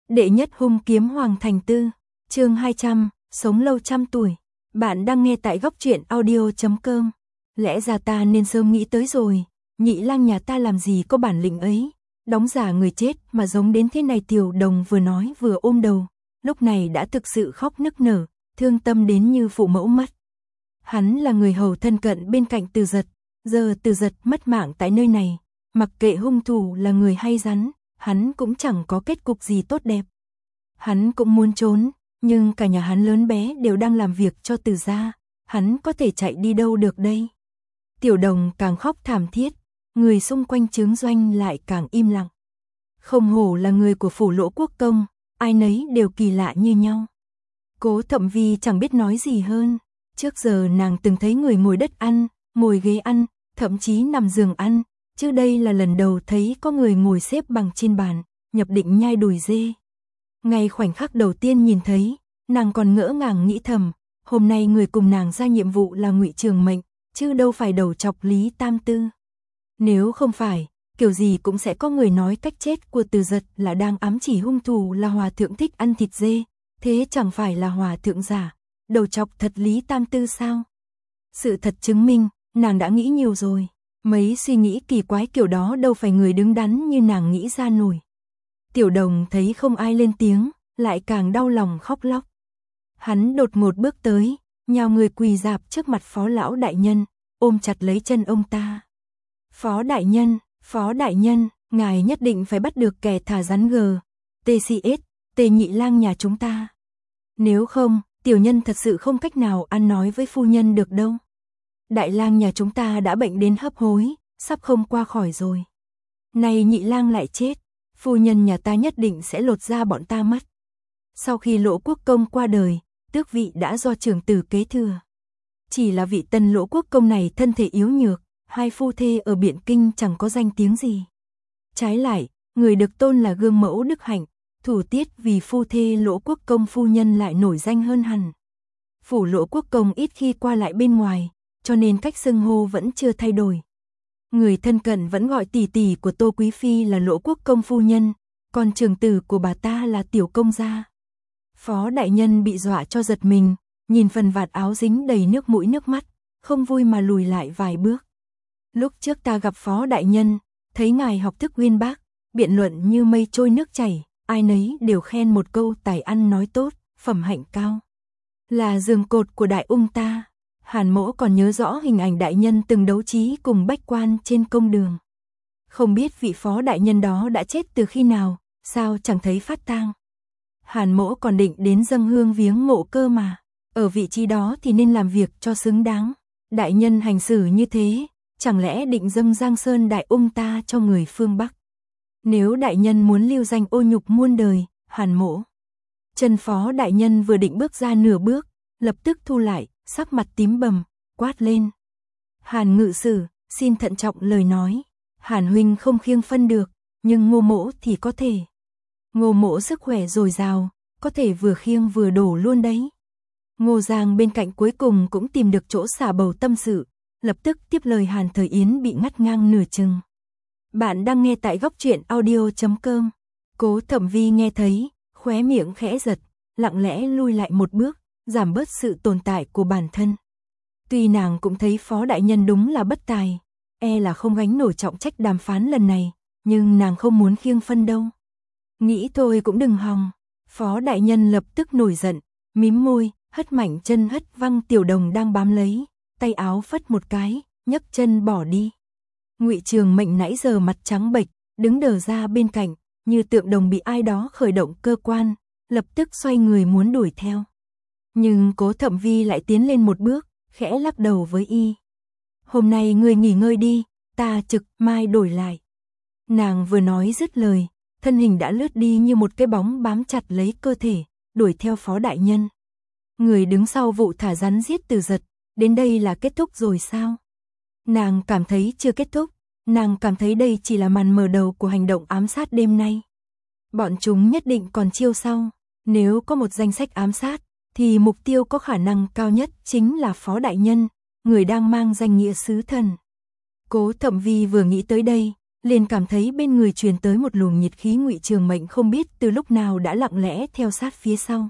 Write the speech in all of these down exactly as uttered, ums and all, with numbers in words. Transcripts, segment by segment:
Đệ nhất hung kiếm Hoàng Thành Tư, chương hai trăm, sống lâu trăm tuổi. Bạn đang nghe tại góc truyện audio chấm com. Lẽ ra ta nên sớm nghĩ tới rồi, Nhị Lang nhà ta làm gì có bản lĩnh ấy, đóng giả người chết mà giống đến thế này. Tiểu Đồng vừa nói vừa ôm đầu, lúc này đã thực sự khóc nức nở, thương tâm đến như phụ mẫu mất. Hắn là người hầu thân cận bên cạnh Từ Dật, giờ Từ Dật mất mạng tại nơi này, mặc kệ hung thủ là người hay rắn, hắn cũng chẳng có kết cục gì tốt đẹp. Hắn cũng muốn trốn, nhưng cả nhà hắn lớn bé đều đang làm việc cho Từ gia, hắn có thể chạy đi đâu được đây. Tiểu Đồng càng khóc thảm thiết, người xung quanh Trướng Doanh lại càng im lặng. Không hổ là người của phủ Lỗ Quốc Công, ai nấy đều kỳ lạ như nhau. Cố Thậm Vi chẳng biết nói gì hơn, trước giờ nàng từng thấy người ngồi đất ăn, ngồi ghế ăn, thậm chí nằm giường ăn, chứ đây là lần đầu thấy có người ngồi xếp bằng trên bàn, nhập định nhai đùi dê. Ngay khoảnh khắc đầu tiên nhìn thấy, nàng còn ngỡ ngàng nghĩ thầm, hôm nay người cùng nàng ra nhiệm vụ là Ngụy Trường Mệnh, chứ đâu phải đầu chọc Lý Tam Tư. Nếu không phải, kiểu gì cũng sẽ có người nói cách chết của Từ Dật là đang ám chỉ hung thủ là hòa thượng thích ăn thịt dê, thế chẳng phải là hòa thượng giả, đầu chọc thật Lý Tam Tư sao? Sự thật chứng minh, nàng đã nghĩ nhiều rồi, mấy suy nghĩ kỳ quái kiểu đó đâu phải người đứng đắn như nàng nghĩ ra nổi. Tiểu Đồng thấy không ai lên tiếng, lại càng đau lòng khóc lóc. Hắn đột ngột bước tới, nhào người quỳ rạp trước mặt Phó lão đại nhân, ôm chặt lấy chân ông ta. Phó đại nhân, Phó đại nhân, ngài nhất định phải bắt được kẻ thả rắn gờ, tê xê ét, Tề Nhị Lang nhà chúng ta. Nếu không, tiểu nhân thật sự không cách nào ăn nói với phu nhân được đâu. Đại lang nhà chúng ta đã bệnh đến hấp hối, sắp không qua khỏi rồi. Này Nhị Lang lại chết, phu nhân nhà ta nhất định sẽ lột da bọn ta mất. Sau khi Lỗ Quốc Công qua đời, tước vị đã do trưởng tử kế thừa. Chỉ là vị tân Lỗ Quốc Công này thân thể yếu nhược, hai phu thê ở Biện Kinh chẳng có danh tiếng gì. Trái lại, người được tôn là gương mẫu đức hạnh, thủ tiết vì phu thê Lỗ Quốc Công phu nhân lại nổi danh hơn hẳn. Phủ Lỗ Quốc Công ít khi qua lại bên ngoài, cho nên cách xưng hô vẫn chưa thay đổi. Người thân cận vẫn gọi tỷ tỷ của Tô Quý Phi là Lỗ Quốc Công phu nhân, còn trưởng tử của bà ta là Tiểu Công gia. Phó đại nhân bị dọa cho giật mình, nhìn phần vạt áo dính đầy nước mũi nước mắt, không vui mà lùi lại vài bước. Lúc trước ta gặp Phó đại nhân, thấy ngài học thức uyên bác, biện luận như mây trôi nước chảy, ai nấy đều khen một câu tài ăn nói tốt, phẩm hạnh cao. Là giường cột của đại ung ta. Hàn Mỗ còn nhớ rõ hình ảnh đại nhân từng đấu trí cùng bách quan trên công đường. Không biết vị Phó đại nhân đó đã chết từ khi nào, sao chẳng thấy phát tang. Hàn Mỗ còn định đến dâng hương viếng mộ cơ mà, ở vị trí đó thì nên làm việc cho xứng đáng. Đại nhân hành xử như thế, chẳng lẽ định dâng Giang Sơn đại ung ta cho người phương Bắc. Nếu đại nhân muốn lưu danh ô nhục muôn đời, Hàn Mỗ. Chân Phó đại nhân vừa định bước ra nửa bước, lập tức thu lại, sắc mặt tím bầm, quát lên. Hàn ngự sử, xin thận trọng lời nói. Hàn huynh không khiêng phân được, nhưng Ngô Mỗ thì có thể. Ngô Mỗ sức khỏe dồi dào, có thể vừa khiêng vừa đổ luôn đấy. Ngô Giang bên cạnh cuối cùng cũng tìm được chỗ xả bầu tâm sự, lập tức tiếp lời Hàn Thời Yến bị ngắt ngang nửa chừng. Bạn đang nghe tại góc truyện audio chấm com. Cố Thậm Vi nghe thấy, khóe miệng khẽ giật, lặng lẽ lui lại một bước, giảm bớt sự tồn tại của bản thân. Tuy nàng cũng thấy Phó đại nhân đúng là bất tài, e là không gánh nổi trọng trách đàm phán lần này, nhưng nàng không muốn khiêng phân đâu. Nghĩ thôi cũng đừng hòng. Phó đại nhân lập tức nổi giận, mím môi, hất mạnh chân hất văng Tiểu Đồng đang bám lấy, tay áo phất một cái, nhấc chân bỏ đi. Ngụy Trường Mệnh nãy giờ mặt trắng bệch, đứng đờ ra bên cạnh, như tượng đồng bị ai đó khởi động cơ quan, lập tức xoay người muốn đuổi theo. Nhưng Cố Thậm Vi lại tiến lên một bước, khẽ lắc đầu với y. Hôm nay người nghỉ ngơi đi, ta trực mai đổi lại. Nàng vừa nói dứt lời, thân hình đã lướt đi như một cái bóng bám chặt lấy cơ thể, đuổi theo Phó đại nhân. Người đứng sau vụ thả rắn giết Từ Dật, đến đây là kết thúc rồi sao? Nàng cảm thấy chưa kết thúc, nàng cảm thấy đây chỉ là màn mở đầu của hành động ám sát đêm nay. Bọn chúng nhất định còn chiêu sau, nếu có một danh sách ám sát, thì mục tiêu có khả năng cao nhất chính là Phó đại nhân, người đang mang danh nghĩa sứ thần. Cố Thậm Vi vừa nghĩ tới đây, liền cảm thấy bên người truyền tới một luồng nhiệt khí. Ngụy Trường Mệnh không biết từ lúc nào đã lặng lẽ theo sát phía sau.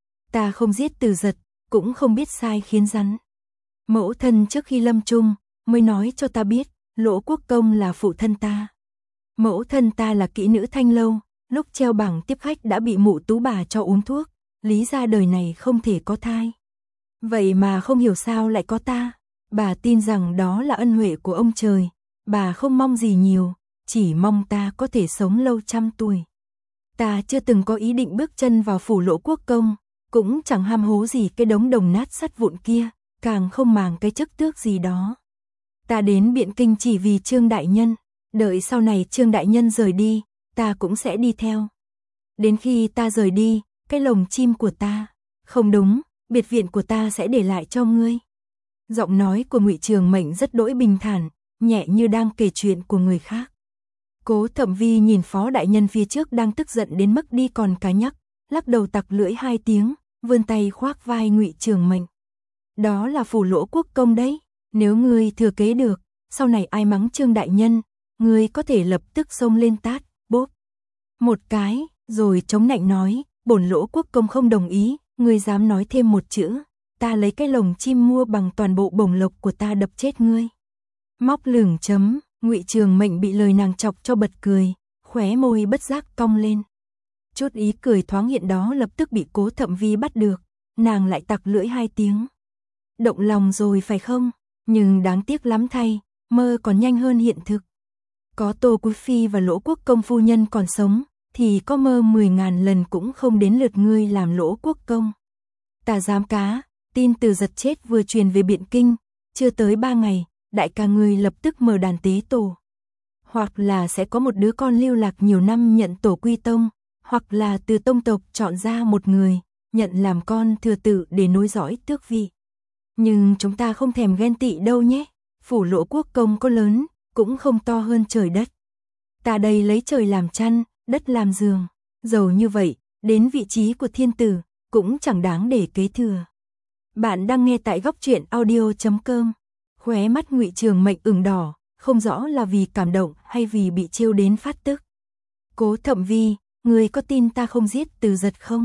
Ta không giết Từ Giật, cũng không biết sai khiến rắn. Mẫu thân trước khi lâm chung, mới nói cho ta biết, Lỗ Quốc Công là phụ thân ta. Mẫu thân ta là kỹ nữ Thanh Lâu, lúc treo bảng tiếp khách đã bị mụ Tú bà cho uống thuốc, lý ra đời này không thể có thai. Vậy mà không hiểu sao lại có ta. Bà tin rằng đó là ân huệ của ông trời, bà không mong gì nhiều, chỉ mong ta có thể sống lâu trăm tuổi. Ta chưa từng có ý định bước chân vào phủ Lỗ Quốc Công, cũng chẳng ham hố gì cái đống đồng nát sắt vụn kia, càng không màng cái chức tước gì đó. Ta đến Biện Kinh chỉ vì Trương đại nhân, đợi sau này Trương đại nhân rời đi, ta cũng sẽ đi theo. Đến khi ta rời đi, cái lồng chim của ta, không đúng, biệt viện của ta sẽ để lại cho ngươi. Giọng nói của Ngụy Trường Mệnh rất đỗi bình thản, nhẹ như đang kể chuyện của người khác. Cố Thẩm Vi nhìn Phó đại nhân phía trước đang tức giận đến mức đi còn cá nhắc, lắc đầu tặc lưỡi hai tiếng, vươn tay khoác vai Ngụy Trường Mệnh. Đó là phủ Lỗ Quốc Công đấy, nếu ngươi thừa kế được, sau này ai mắng Trương đại nhân, ngươi có thể lập tức xông lên tát, bốp một cái, rồi chống nạnh nói, bổn Lỗ Quốc Công không đồng ý, ngươi dám nói thêm một chữ, ta lấy cái lồng chim mua bằng toàn bộ bổng lộc của ta đập chết ngươi. Móc lửng chấm, Ngụy Trường Mệnh bị lời nàng chọc cho bật cười, khóe môi bất giác cong lên. Chút ý cười thoáng hiện đó lập tức bị Cố Thẩm Vi bắt được, nàng lại tặc lưỡi hai tiếng. Động lòng rồi phải không? Nhưng đáng tiếc lắm thay, mơ còn nhanh hơn hiện thực. Có Tô Quý Phi và Lỗ Quốc Công phu nhân còn sống, thì có mơ mười ngàn lần cũng không đến lượt ngươi làm Lỗ Quốc Công. Ta dám cá, tin Từ Giật chết vừa truyền về Biện Kinh, chưa tới ba ngày, đại ca ngươi lập tức mở đàn tế tổ. Hoặc là sẽ có một đứa con lưu lạc nhiều năm nhận tổ quy tông, hoặc là từ tông tộc chọn ra một người, nhận làm con thừa tự để nối dõi tước vị. Nhưng chúng ta không thèm ghen tị đâu nhé, phủ Lỗ Quốc Công có lớn, cũng không to hơn trời đất. Ta đây lấy trời làm chăn, đất làm giường, giàu như vậy, đến vị trí của thiên tử, cũng chẳng đáng để kế thừa. Bạn đang nghe tại góc truyện audio chấm com. Khóe mắt Ngụy Trường Mệnh ửng đỏ, không rõ là vì cảm động hay vì bị trêu đến phát tức. Cố Thẩm Vi, ngươi có tin ta không giết Từ Giật không?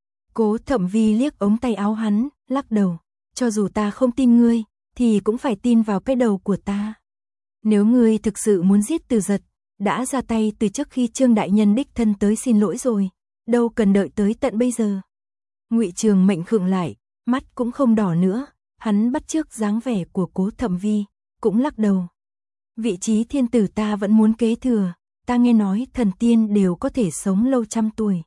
Cố Thẩm Vi liếc ống tay áo hắn, lắc đầu. Cho dù ta không tin ngươi, thì cũng phải tin vào cái đầu của ta. Nếu ngươi thực sự muốn giết Từ Giật, đã ra tay từ trước khi Trương đại nhân đích thân tới xin lỗi rồi, đâu cần đợi tới tận bây giờ. Ngụy Trường Mệnh khựng lại, mắt cũng không đỏ nữa, hắn bắt chước dáng vẻ của Cố Thẩm Vi, cũng lắc đầu. Vị trí thiên tử ta vẫn muốn kế thừa, ta nghe nói thần tiên đều có thể sống lâu trăm tuổi.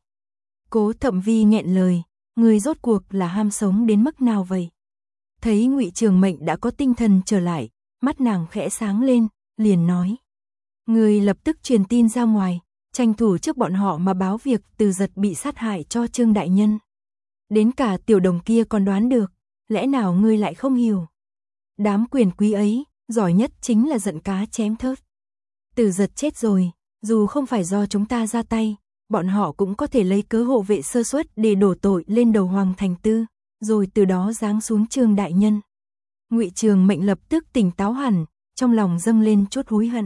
Cố Thẩm Vi nghẹn lời, người rốt cuộc là ham sống đến mức nào vậy? Thấy Ngụy Trường Mệnh đã có tinh thần trở lại, mắt nàng khẽ sáng lên, liền nói. Người lập tức truyền tin ra ngoài, tranh thủ trước bọn họ mà báo việc Từ Giật bị sát hại cho Trương đại nhân. Đến cả tiểu đồng kia còn đoán được, lẽ nào ngươi lại không hiểu? Đám quyền quý ấy, giỏi nhất chính là giận cá chém thớt. Từ Giật chết rồi, dù không phải do chúng ta ra tay, bọn họ cũng có thể lấy cớ hộ vệ sơ suất để đổ tội lên đầu Hoàng Thành Tư, rồi từ đó giáng xuống Trương đại nhân. Ngụy Trường Mệnh lập tức tỉnh táo hẳn, trong lòng dâng lên chút hối hận.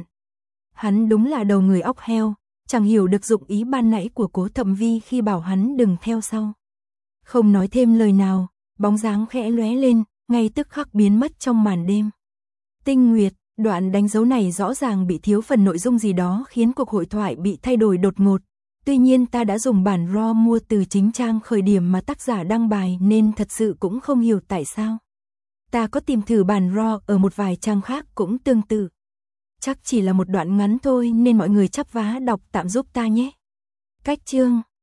Hắn đúng là đầu người óc heo, chẳng hiểu được dụng ý ban nãy của Cố Thẩm Vi khi bảo hắn đừng theo sau. Không nói thêm lời nào, bóng dáng khẽ lóe lên, ngay tức khắc biến mất trong màn đêm. Tinh Nguyệt, đoạn đánh dấu này rõ ràng bị thiếu phần nội dung gì đó khiến cuộc hội thoại bị thay đổi đột ngột. Tuy nhiên ta đã dùng bản raw mua từ chính trang khởi điểm mà tác giả đăng bài nên thật sự cũng không hiểu tại sao. Ta có tìm thử bản raw ở một vài trang khác cũng tương tự. Chắc chỉ là một đoạn ngắn thôi nên mọi người chắp vá đọc tạm giúp ta nhé. Cách chương